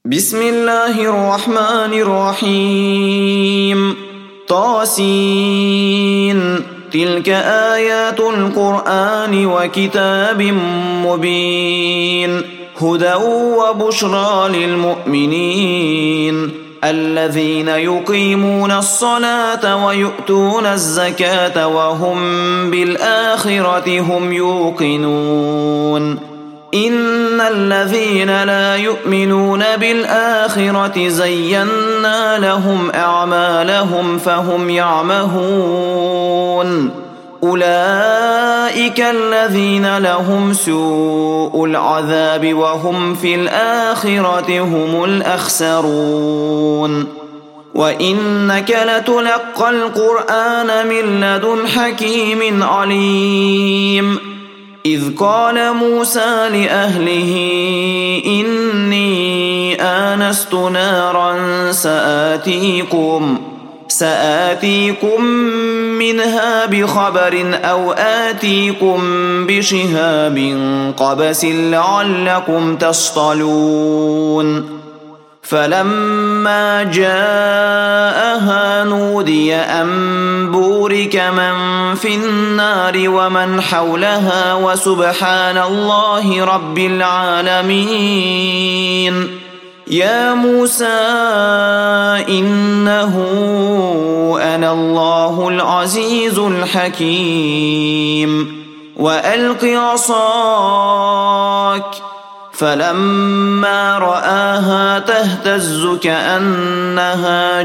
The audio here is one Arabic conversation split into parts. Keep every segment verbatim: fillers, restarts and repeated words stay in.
بسم الله الرحمن الرحيم. طاسين. تلك آيات القرآن وكتاب مبين هدى وبشرى للمؤمنين الذين يقيمون الصلاة ويؤتون الزكاة وهم بالآخرة هم يوقنون. إن الذين لا يؤمنون بالآخرة زينا لهم أعمالهم فهم يعمهون. أولئك الذين لهم سوء العذاب وهم في الآخرة هم الأخسرون. وإنك لتلقى القرآن من لدن حكيم عليم. إذ قال موسى لأهله إني آنست نارا سآتيكم سآتيكم منها بخبر أو آتيكم بشهاب قبس لعلكم تصطلون. فلما جاءها نودي أن بورك من في النار ومن حولها وسبحان الله رب العالمين. يا موسى إنه أنا الله العزيز الحكيم. وألق عصاك. فلما رآها تهتز كأنها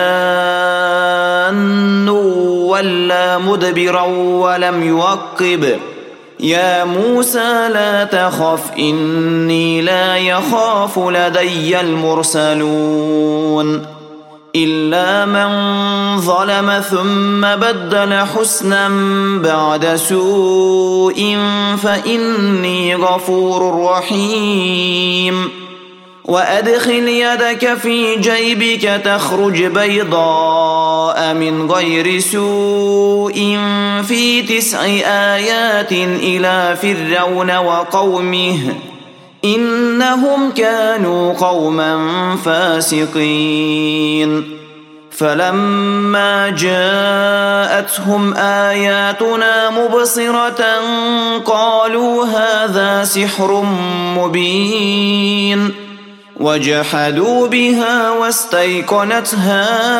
جان ولا مدبرا ولم يعقب. يا موسى لا تخف إني لا يخاف لدي المرسلون. إلا من ظلم ثم بدل حسنا بعد سوء فإني غفور رحيم. وأدخل يدك في جيبك تخرج بيضاء من غير سوء في تسع آيات إلى فرعون وقومه إنهم كانوا قوما فاسقين. فلما جاءتهم آياتنا مبصرة قالوا هذا سحر مبين. وجحدوا بها واستيقنتها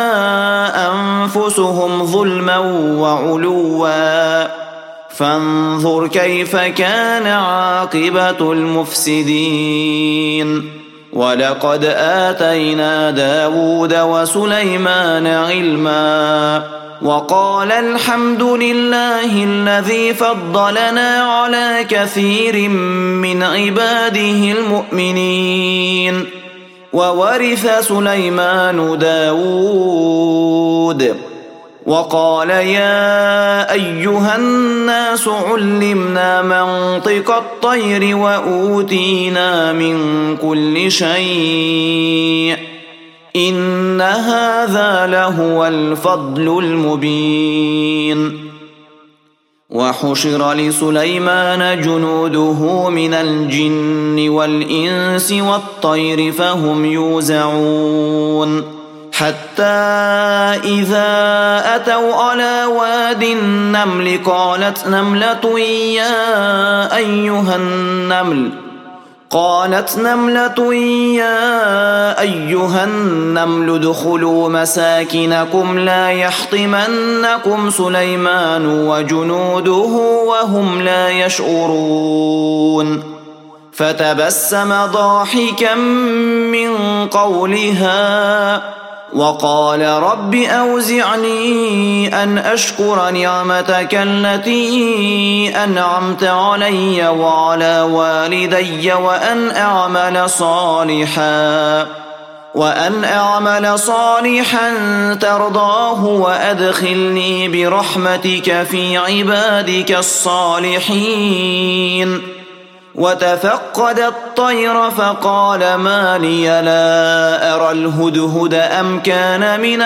أنفسهم ظلما وعلوا فانظر كيف كان عاقبة المفسدين. ولقد آتينا داود وسليمان علما وقال الحمد لله الذي فضلنا على كثير من عباده المؤمنين. وورث سليمان داود. وقال يا أيها الناس علمنا منطق الطير وأوتينا من كل شيء إن هذا لهو الفضل المبين. وحشر لسليمان جنوده من الجن والإنس والطير فهم يوزعون. حتى إذا أتوا على واد النمل قالت نملة يا أيها النمل قالت نملة يا أيها النمل ادخلوا مساكنكم لا يحطمنكم سليمان وجنوده وهم لا يشعرون. فتبسم ضاحكا من قولها وقال رب أوزعني أن أشكر نعمتك التي أنعمت علي وعلى والدي وأن أعمل صالحا وأن أعمل صالحا ترضاه وأدخلني برحمتك في عبادك الصالحين. وتفقد الطير فقال ما لي لا أرى الهدهد أم كان من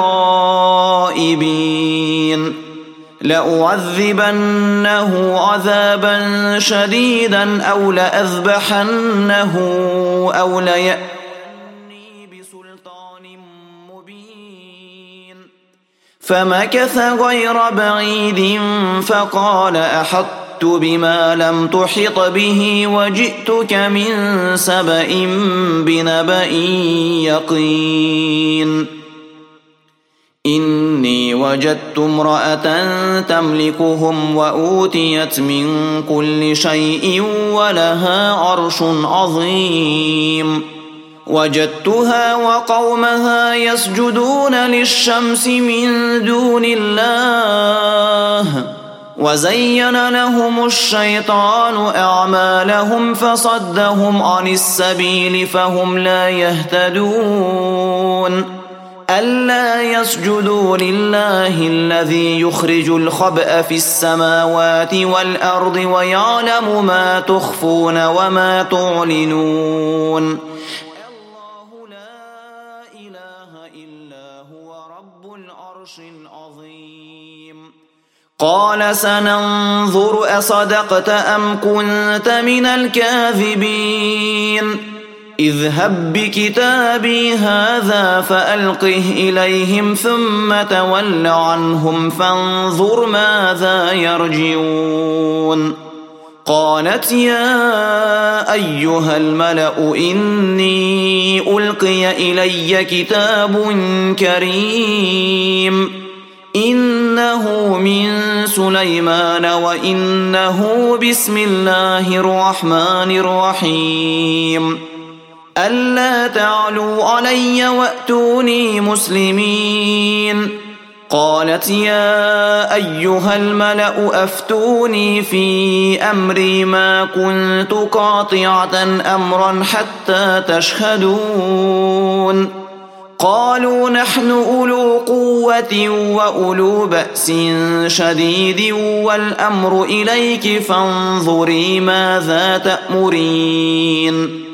الغائبين. لأعذبنه عذابا شديدا أو لأذبحنه أو ليأ فمكث غير بعيد فقال أحطت بما لم تحط به وجئتك من سبأ بنبأ يقين إني وجدت امرأة تملكهم وأوتيت من كل شيء ولها عرش عظيم وجدتها وقومها يسجدون للشمس من دون الله وزين لهم الشيطان أعمالهم فصدهم عن السبيل فهم لا يهتدون ألا يسجدوا لله الذي يخرج الخبأ في السماوات والأرض ويعلم ما تخفون وما تعلنون الله لا إله إلا هو رب العرش العظيم قال سننظر أصدقت أم كنت من الكاذبين اذهب بكتابي هذا فألقه إليهم ثم تول عنهم فانظر ماذا يرجعون قالت يا أيها الملأ إني ألقي إلي كتاب كريم إنه من سليمان وإنه بسم الله الرحمن الرحيم ألا تعلوا علي وأتوني مسلمين قالت يا أيها الملأ أفتوني في أمري ما كنت قاطعة أمرا حتى تشهدون قالوا نحن أولو قوة وأولو بأس شديد والأمر إليك فانظري ماذا تأمرين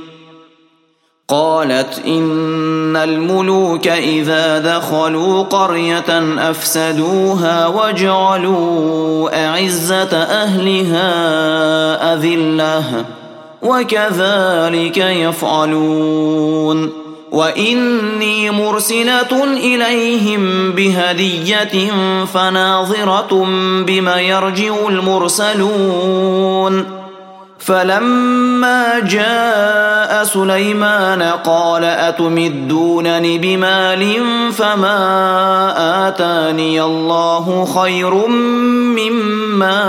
قالت إن الملوك إذا دخلوا قرية أفسدوها وجعلوا أعزة أهلها أذلة وكذلك يفعلون وإني مرسلة إليهم بهدية فناظرة بما يرجع المرسلون فلما جاء سليمان قال أتمدونني بمال فما آتاني الله خير مما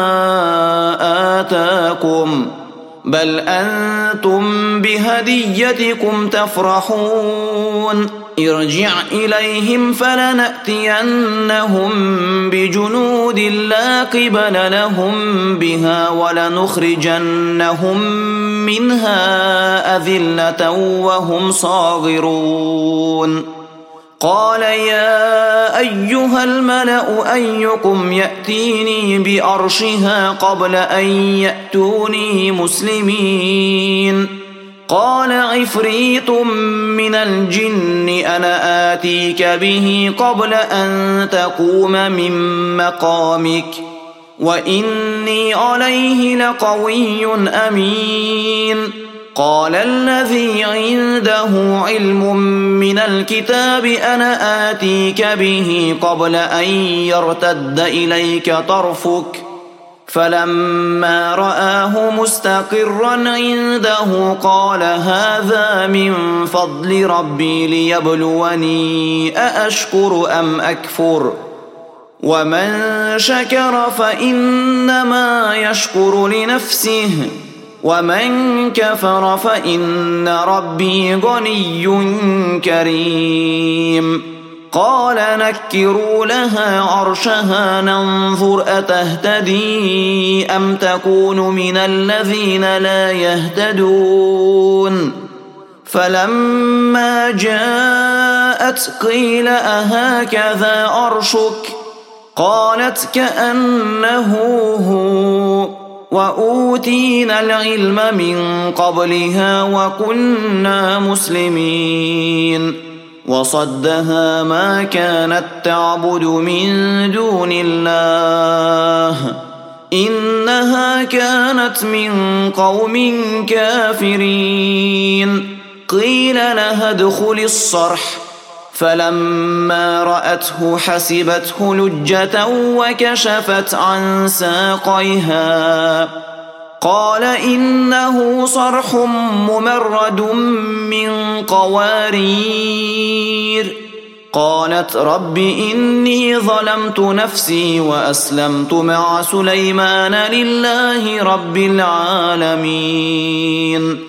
آتاكم بل أنتم بهديتكم تفرحون ارجع إليهم فلنأتينهم بجنود لا قبل لهم بها ولنخرجنهم منها أذلة وهم صاغرون قال يا أيها الملأ أيكم يأتيني بأرشها قبل أن يأتوني مسلمين قال عفريت من الجن أنا آتيك به قبل أن تقوم من مقامك وإني عليه لقوي أمين قال الذي عنده علم من الكتاب أنا آتيك به قبل أن يرتد إليك طرفك فلما رآه مستقرا عنده قال هذا من فضل ربي ليبلوني أأشكر أم أكفر ومن شكر فإنما يشكر لنفسه ومن كفر فإن ربي غني كريم قال نكروا لها عرشها ننظر أتهتدي أم تكون من الذين لا يهتدون فلما جاءت قيل أهكذا عرشك قالت كأنه هو وأوتينا العلم من قبلها وكنا مسلمين وصدها ما كانت تعبد من دون الله إنها كانت من قوم كافرين قيل لها ادخل الصرح فلما رأته حسبته لجة وكشفت عن ساقيها قال إنه صرح ممرد من قوارير قالت رب إني ظلمت نفسي وأسلمت مع سليمان لله رب العالمين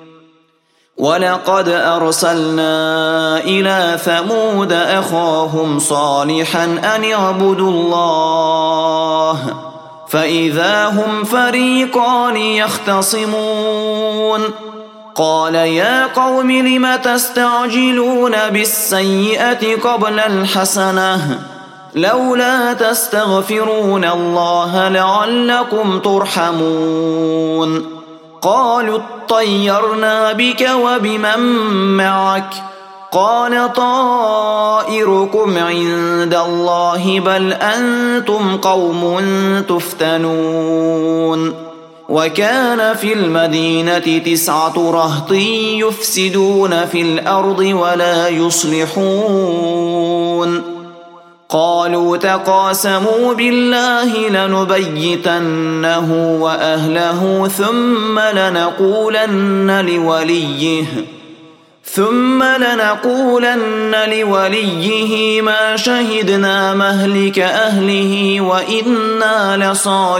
ولقد أرسلنا إلى ثمود أخاهم صالحا أن اعبدوا الله فإذا هم فريقان يختصمون قال يا قوم لم تستعجلون بالسيئة قبل الحسنة لولا تستغفرون الله لعلكم ترحمون قالوا اطيرنا بك وبمن معك قال طائركم عند الله بل أنتم قوم تفتنون وكان في المدينة تسعة رهط يفسدون في الأرض ولا يصلحون قالوا تقاسموا بالله لنبيتنه وأهله ثم لنقولن لوليه ثم لنقولن لوليه ما شهدنا مهلك أهله وإنا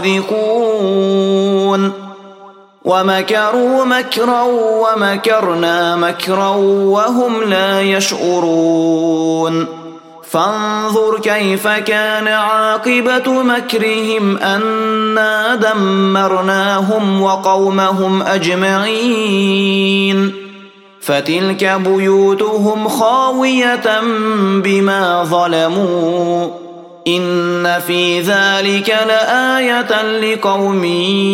لصادقون ومكروا مكرا ومكرنا مكرا وهم لا يشعرون فانظر كيف كان عاقبة مكرهم أنا دمرناهم وقومهم أجمعين فتلك بيوتهم خاوية بما ظلموا إن في ذلك لآية لقوم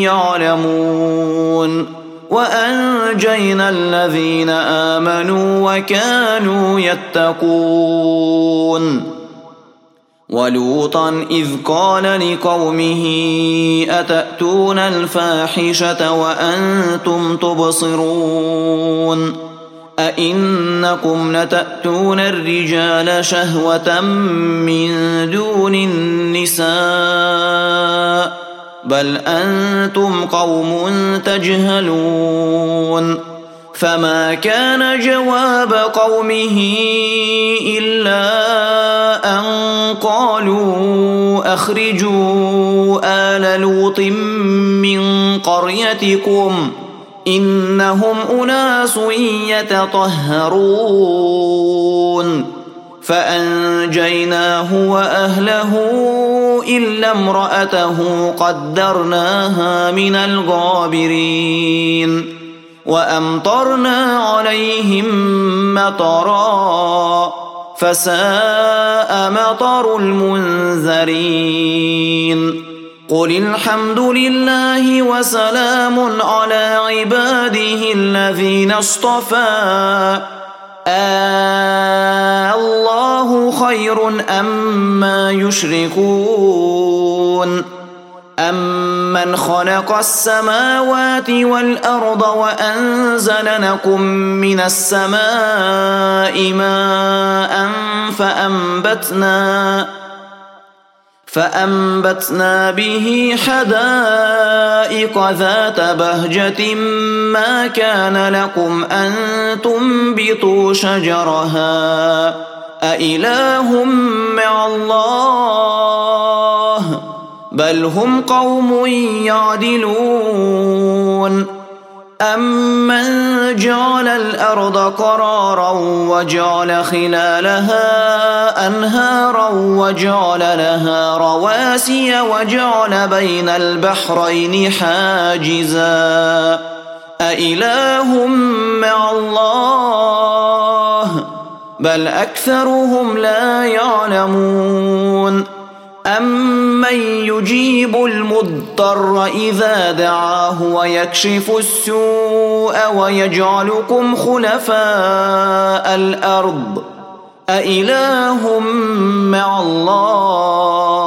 يعلمون وأنجينا الذين آمنوا وكانوا يتقون ولوطا إذ قال لقومه أتأتون الفاحشة وأنتم تبصرون أئنكم لتأتون الرجال شهوة من دون النساء بل أنتم قوم تجهلون فما كان جواب قومه إلا أن قالوا أخرجوا آل لوط من قريتكم إنهم أناس يتطهرون فأنجيناه وأهله إلا امرأته قدرناها من الغابرين وأمطرنا عليهم مطرا فساء مطر المنذرين قل الحمد لله وسلام على عباده الذين اصطفى الله خير أما يشركون أمن خلق السماوات والأرض وأنزل لكم من السماء ماء فأنبتنا فأنبتنا به حدائق ذات بهجة ما كان لكم أن تنبتوا شجرها أإله مع الله بل هم قوم يعدلون أمن جعل الأرض قرارا وجعل خلالها أنهارا وجعل لها رواسي وجعل بين البحرين حاجزا أإله مع الله بل أكثرهم لا يعلمون أمن يجيب المضطر إذا دعاه ويكشف السوء ويجعلكم خلفاء الأرض أإله مع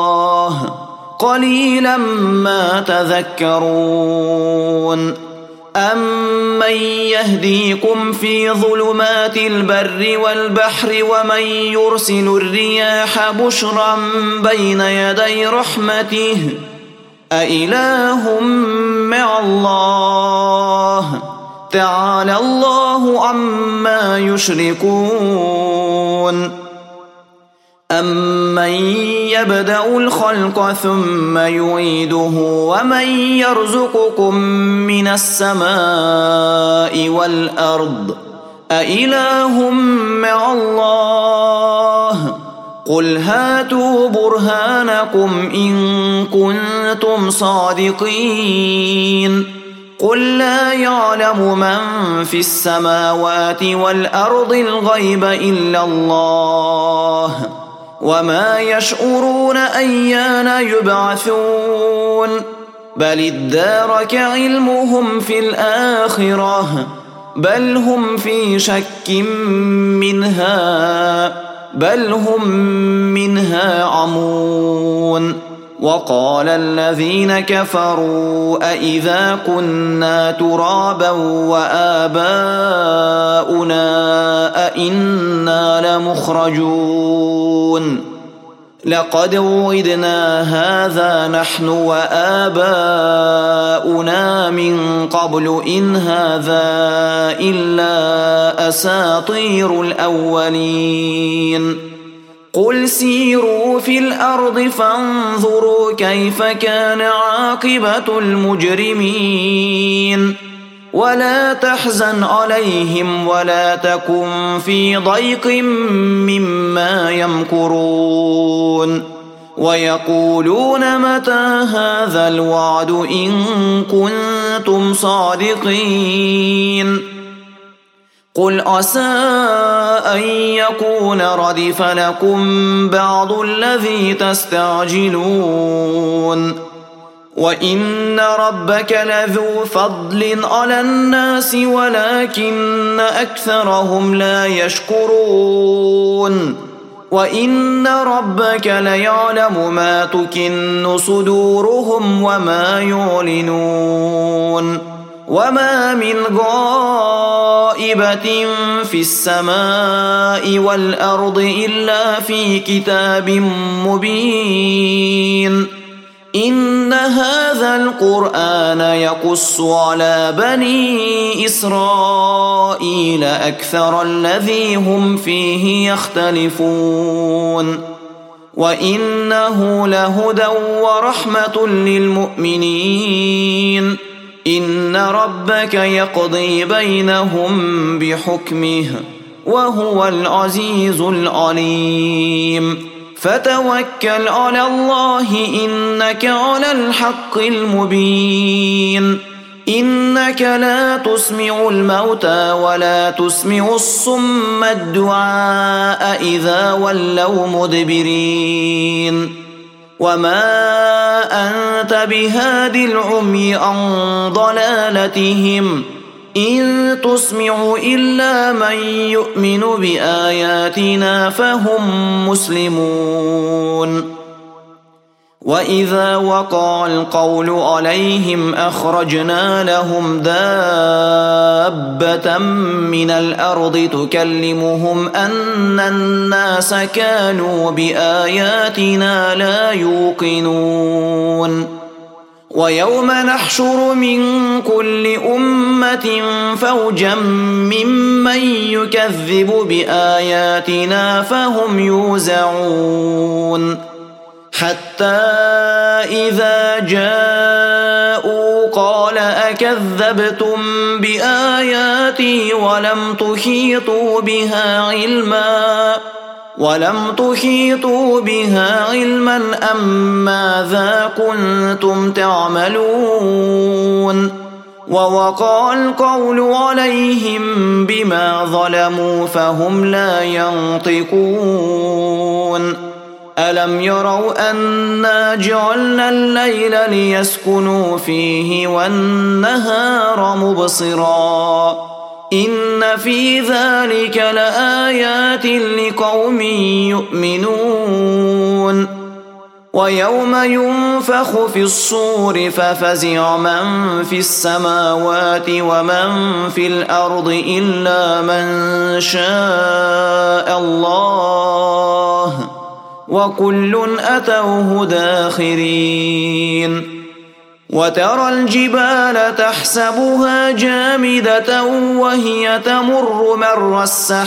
الله قليلا ما تذكرون أَمَّن يَهْدِيكُمْ فِي ظُلُمَاتِ الْبَرِّ وَالْبَحْرِ وَمَن يُرْسِلُ الرِّيَاحَ بُشْرًا بَيْنَ يَدَيْ رَحْمَتِهِ أَإِلَٰهٌ مَّعَ اللَّهِ تَعَالَى اللَّهُ عَمَّا يُشْرِكُونَ أَمَّن يَبْدَأُ الْخَلْقَ ثُمَّ يُعِيدُهُ وَمَن يَرْزُقُكُم مِّنَ السَّمَاءِ وَالْأَرْضِ أَإِلَٰهٌ مَّعَ اللَّهِ قُلْ هَاتُوا بُرْهَانَكُمْ إِن كُنتُمْ صَادِقِينَ قُل لَّا يَعْلَمُ مَن فِي السَّمَاوَاتِ وَالْأَرْضِ الْغَيْبَ إِلَّا اللَّهُ وَمَا يَشْعُرُونَ أَيَّانَ يُبْعَثُونَ بَلِ ادَّارَكَ عِلْمُهُمْ فِي الْآخِرَةِ بَلْ هُمْ فِي شَكٍّ مِّنْهَا بَلْ هُمْ مِنْهَا عَمُونَ وَقَالَ الَّذِينَ كَفَرُوا أَإِذَا كُنَّا تُرَابًا وَآبَاؤُنَا أَإِنَّا لَمُخْرَجُونَ لَقَدْ وُعِدْنَا هَٰذَا نَحْنُ وَآبَاؤُنَا مِن قَبْلُ إِنْ هَٰذَا إِلَّا أَسَاطِيرُ الْأَوَّلِينَ قُلْ سِيرُوا فِي الْأَرْضِ فَانظُرُوا كَيْفَ كَانَ عَاقِبَةُ الْمُجْرِمِينَ وَلَا تَحْزَنْ عَلَيْهِمْ وَلَا تَكُنْ فِي ضَيْقٍ مِّمَّا يَمْكُرُونَ وَيَقُولُونَ مَتَىٰ هَٰذَا الْوَعْدُ إِن كُنتُمْ صَادِقِينَ قُلْ عَسَىٰ أَن يَكُونَ رَدِفَ لَكُم بَعْضُ الَّذِي تَسْتَعْجِلُونَ وَإِنَّ رَبَّكَ لَذُو فَضْلٍ عَلَى النَّاسِ وَلَٰكِنَّ أَكْثَرَهُمْ لَا يَشْكُرُونَ وَإِنَّ رَبَّكَ لَيَعْلَمُ مَا تُكِنُّ صُدُورُهُمْ وَمَا يُعْلِنُونَ وَمَا مِنْ غَائِبَةٍ فِي السَّمَاءِ وَالْأَرْضِ إِلَّا فِي كِتَابٍ مُّبِينٍ إِنَّ هَٰذَا الْقُرْآنَ يَقُصُّ عَلَىٰ بَنِي إِسْرَائِيلَ أَكْثَرَ الَّذِي هُمْ فِيهِ يَخْتَلِفُونَ وَإِنَّهُ لَهُدًى وَرَحْمَةٌ لِّلْمُؤْمِنِينَ إِنَّ رَبَّكَ يَقْضِي بَيْنَهُم بِحُكْمِهِ وَهُوَ الْعَزِيزُ الْعَلِيمُ فَتَوَكَّلْ عَلَى اللَّهِ إِنَّكَ عَلَى الْحَقِّ الْمُبِينِ إِنَّكَ لَا تُسْمِعُ الْمَوْتَىٰ وَلَا تُسْمِعُ الصُّمَّ الدُّعَاءَ إِذَا وَلَّوْا مُدْبِرِينَ وَمَا أَنتَ بِهَادِ الْعُمْيِ عَن ضَلَالَتِهِمْ إِن تُسْمِعُ إِلَّا مَن يُؤْمِنُ بِآيَاتِنَا فَهُم مُّسْلِمُونَ وَإِذَا وَقَعَ الْقَوْلُ عَلَيْهِمْ أَخْرَجْنَا لَهُمْ دَابَّةً مِّنَ الْأَرْضِ تُكَلِّمُهُمْ أَنَّ النَّاسَ كَانُوا بِآيَاتِنَا لَا يُوقِنُونَ وَيَوْمَ نَحْشُرُ مِن كُلِّ أُمَّةٍ فَوْجًا مِّمَّن يُكَذِّبُ بِآيَاتِنَا فَهُمْ يُوزَعُونَ حَتَّىٰ إِذَا جَاءُوا قَالَ أَكَذَّبْتُم بِآيَاتِي وَلَمْ تُحِيطُوا بِهَا عِلْمًا وَلَمْ تُحِيطُوا بِهَا عِلْمًا أَم مَّاذَا كُنتُمْ تَعْمَلُونَ وَوَقَعَ الْقَوْلُ عَلَيْهِم بِمَا ظَلَمُوا فَهُمْ لَا يَنطِقُونَ أَلَمْ يَرَوْا أَنَّا جَعَلْنَا اللَّيْلَ لِيَسْكُنُوا فِيهِ وَالنَّهَارَ مُبْصِرًا إِنَّ فِي ذَلِكَ لَآيَاتٍ لِقَوْمٍ يُؤْمِنُونَ ويوم ينفخ في الصور ففزع من في السماوات ومن في الأرض إلا من شاء الله وكل أتوه داخرين وترى الجبال تحسبها جامدة وهي تمر مر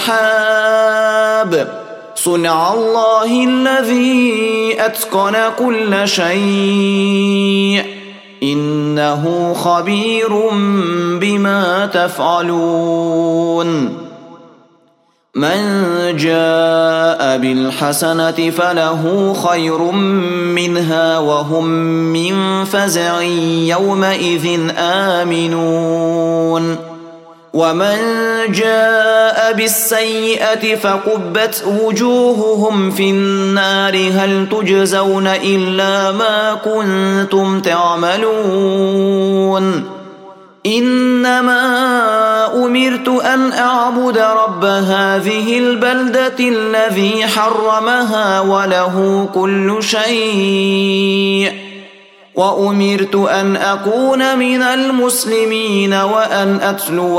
السحاب صنع الله الذي أتقن كل شيء إنه خبير بما تفعلون من جاء بالحسنة فله خير منها وهم من فزع يومئذ آمنون ومن جاء بالسيئة فكبت وجوههم في النار هل تجزون إلا ما كنتم تعملون إنما أمرت أن أعبد رب هذه البلدة الذي حرمها وله كل شيء وأمرت أن أكون من المسلمين وأن أتلو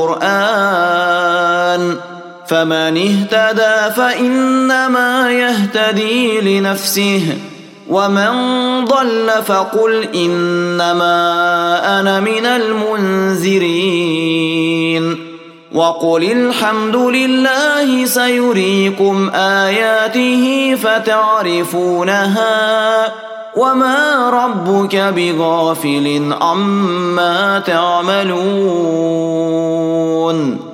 القرآن فمن اهتدى فإنما يهتدي لنفسه ومن ضل فقل إنما أنا من المنذرين وقل الحمد لله سيريكم آياته فتعرفونها وما ربك بغافل عما تعملون